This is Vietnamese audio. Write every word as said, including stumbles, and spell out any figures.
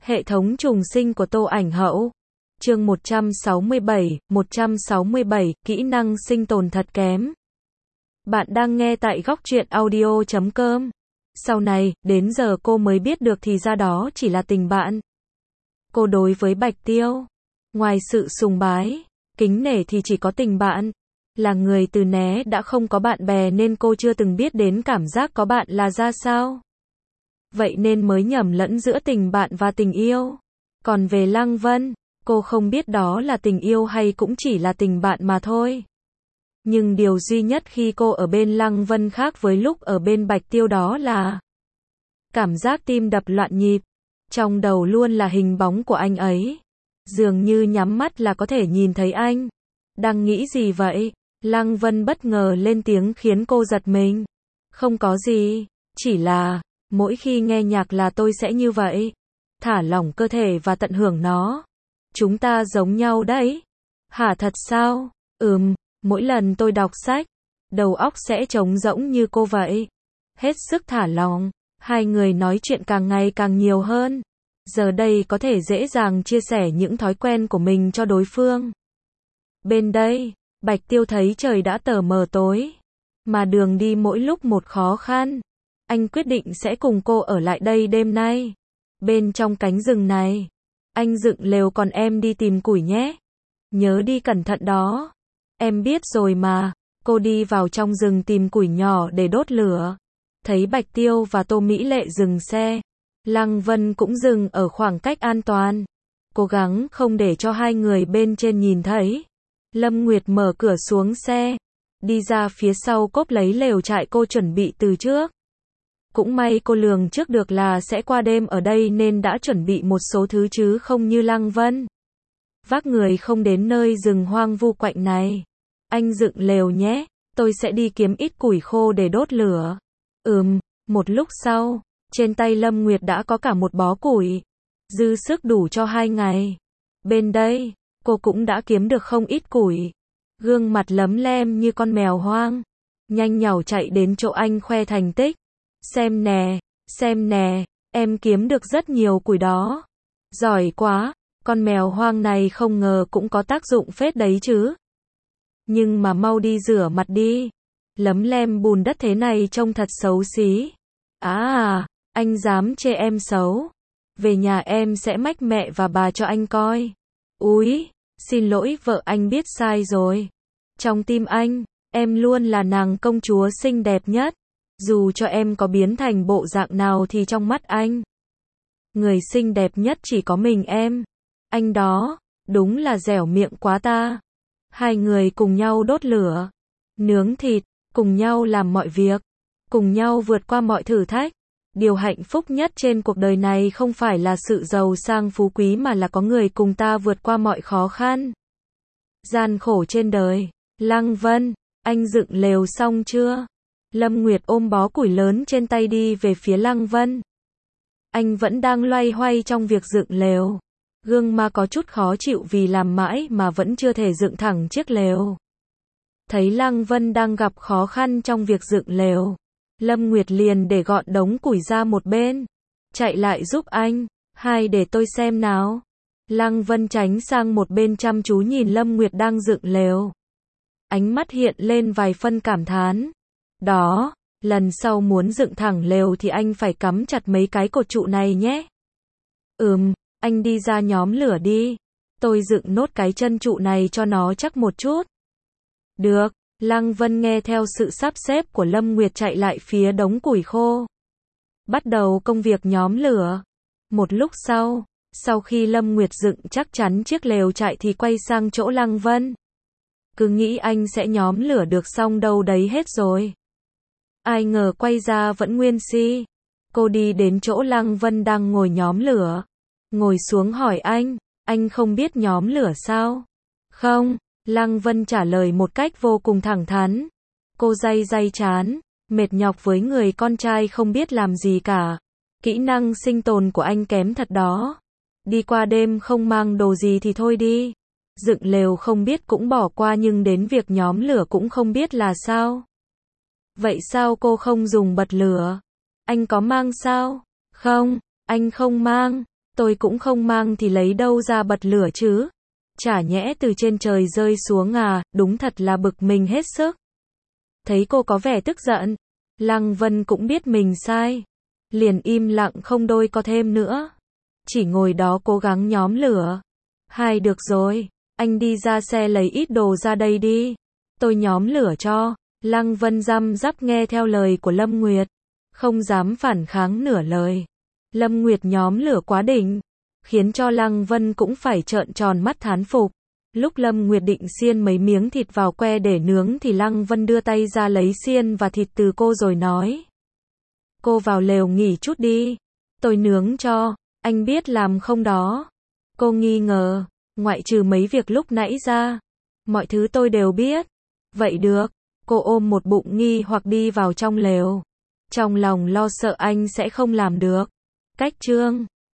Hệ thống trùng sinh của Tô Ảnh Hậu. Chương một trăm sáu mươi bảy, một trăm sáu mươi bảy, kỹ năng sinh tồn thật kém. Bạn đang nghe tại góc truyện audio chấm com. Sau này, đến giờ cô mới biết được thì ra đó chỉ là tình bạn. Cô đối với Bạch Tiêu, ngoài sự sùng bái, kính nể thì chỉ có tình bạn. Là người từ né đã không có bạn bè nên cô chưa từng biết đến cảm giác có bạn là ra sao. Vậy nên mới nhầm lẫn giữa tình bạn và tình yêu. Còn về Lăng Vân, cô không biết đó là tình yêu hay cũng chỉ là tình bạn mà thôi. Nhưng điều duy nhất khi cô ở bên Lăng Vân khác với lúc ở bên Bạch Tiêu đó là cảm giác tim đập loạn nhịp. Trong đầu luôn là hình bóng của anh ấy. Dường như nhắm mắt là có thể nhìn thấy anh. Đang nghĩ gì vậy? Lăng Vân bất ngờ lên tiếng khiến cô giật mình. Không có gì, chỉ là mỗi khi nghe nhạc là tôi sẽ như vậy. Thả lỏng cơ thể và tận hưởng nó. Chúng ta giống nhau đấy. Hả, thật sao? Ừm, mỗi lần tôi đọc sách, đầu óc sẽ trống rỗng như cô vậy. Hết sức thả lỏng, hai người nói chuyện càng ngày càng nhiều hơn. Giờ đây có thể dễ dàng chia sẻ những thói quen của mình cho đối phương. Bên đây, Bạch Tiêu thấy trời đã tờ mờ tối, mà đường đi mỗi lúc một khó khăn. Anh quyết định sẽ cùng cô ở lại đây đêm nay. Bên trong cánh rừng này, anh dựng lều còn em đi tìm củi nhé. Nhớ đi cẩn thận đó. Em biết rồi mà. Cô đi vào trong rừng tìm củi nhỏ để đốt lửa. Thấy Bạch Tiêu và Tô Mỹ Lệ dừng xe, Lăng Vân cũng dừng ở khoảng cách an toàn. Cố gắng không để cho hai người bên trên nhìn thấy. Lâm Nguyệt mở cửa xuống xe, đi ra phía sau cốp lấy lều trại cô chuẩn bị từ trước. Cũng may cô lường trước được là sẽ qua đêm ở đây nên đã chuẩn bị một số thứ chứ không như Lăng Vân. Vác người không đến nơi rừng hoang vu quạnh này. Anh dựng lều nhé, tôi sẽ đi kiếm ít củi khô để đốt lửa. Ừm, một lúc sau, trên tay Lâm Nguyệt đã có cả một bó củi. Dư sức đủ cho hai ngày. Bên đây, cô cũng đã kiếm được không ít củi. Gương mặt lấm lem như con mèo hoang. Nhanh nhảu chạy đến chỗ anh khoe thành tích. Xem nè, xem nè, em kiếm được rất nhiều củi đó. Giỏi quá, con mèo hoang này không ngờ cũng có tác dụng phết đấy chứ. Nhưng mà mau đi rửa mặt đi. Lấm lem bùn đất thế này trông thật xấu xí. À à, anh dám chê em xấu. Về nhà em sẽ mách mẹ và bà cho anh coi. Úi, xin lỗi vợ, anh biết sai rồi. Trong tim anh, em luôn là nàng công chúa xinh đẹp nhất. Dù cho em có biến thành bộ dạng nào thì trong mắt anh, người xinh đẹp nhất chỉ có mình em. Anh đó, đúng là dẻo miệng quá ta. Hai người cùng nhau đốt lửa, nướng thịt, cùng nhau làm mọi việc, cùng nhau vượt qua mọi thử thách. Điều hạnh phúc nhất trên cuộc đời này không phải là sự giàu sang phú quý mà là có người cùng ta vượt qua mọi khó khăn, gian khổ trên đời. Lăng Vân, anh dựng lều xong chưa? Lâm Nguyệt ôm bó củi lớn trên tay đi về phía Lăng Vân. Anh vẫn đang loay hoay trong việc dựng lều. Gương mặt có chút khó chịu vì làm mãi mà vẫn chưa thể dựng thẳng chiếc lều. Thấy Lăng Vân đang gặp khó khăn trong việc dựng lều, Lâm Nguyệt liền để gọn đống củi ra một bên. Chạy lại giúp anh. Hai, để tôi xem nào. Lăng Vân tránh sang một bên chăm chú nhìn Lâm Nguyệt đang dựng lều. Ánh mắt hiện lên vài phân cảm thán. Đó, lần sau muốn dựng thẳng lều thì anh phải cắm chặt mấy cái cột trụ này nhé. Ừm, anh đi ra nhóm lửa đi. Tôi dựng nốt cái chân trụ này cho nó chắc một chút. Được, Lăng Vân nghe theo sự sắp xếp của Lâm Nguyệt chạy lại phía đống củi khô. Bắt đầu công việc nhóm lửa. Một lúc sau, sau khi Lâm Nguyệt dựng chắc chắn chiếc lều trại thì quay sang chỗ Lăng Vân. Cứ nghĩ anh sẽ nhóm lửa được xong đâu đấy hết rồi. Ai ngờ quay ra vẫn nguyên si. Cô đi đến chỗ Lăng Vân đang ngồi nhóm lửa. Ngồi xuống hỏi anh, anh không biết nhóm lửa sao? Không, Lăng Vân trả lời một cách vô cùng thẳng thắn. Cô day day chán, mệt nhọc với người con trai không biết làm gì cả. Kỹ năng sinh tồn của anh kém thật đó. Đi qua đêm không mang đồ gì thì thôi đi. Dựng lều không biết cũng bỏ qua nhưng đến việc nhóm lửa cũng không biết là sao. Vậy sao cô không dùng bật lửa? Anh có mang sao? Không, anh không mang. Tôi cũng không mang thì lấy đâu ra bật lửa chứ. Chả nhẽ từ trên trời rơi xuống à, đúng thật là bực mình hết sức. Thấy cô có vẻ tức giận, Lăng Vân cũng biết mình sai. Liền im lặng không đôi co thêm nữa. Chỉ ngồi đó cố gắng nhóm lửa. Hai được rồi, anh đi ra xe lấy ít đồ ra đây đi. Tôi nhóm lửa cho. Lăng Vân răm rắp nghe theo lời của Lâm Nguyệt. Không dám phản kháng nửa lời. Lâm Nguyệt nhóm lửa quá đỉnh. Khiến cho Lăng Vân cũng phải trợn tròn mắt thán phục. Lúc Lâm Nguyệt định xiên mấy miếng thịt vào que để nướng thì Lăng Vân đưa tay ra lấy xiên và thịt từ cô rồi nói. Cô vào lều nghỉ chút đi. Tôi nướng cho. Anh biết làm không đó? Cô nghi ngờ. Ngoại trừ mấy việc lúc nãy ra. Mọi thứ tôi đều biết. Vậy được. Cô ôm một bụng nghi hoặc đi vào trong lều. Trong lòng lo sợ anh sẽ không làm được. Cách chương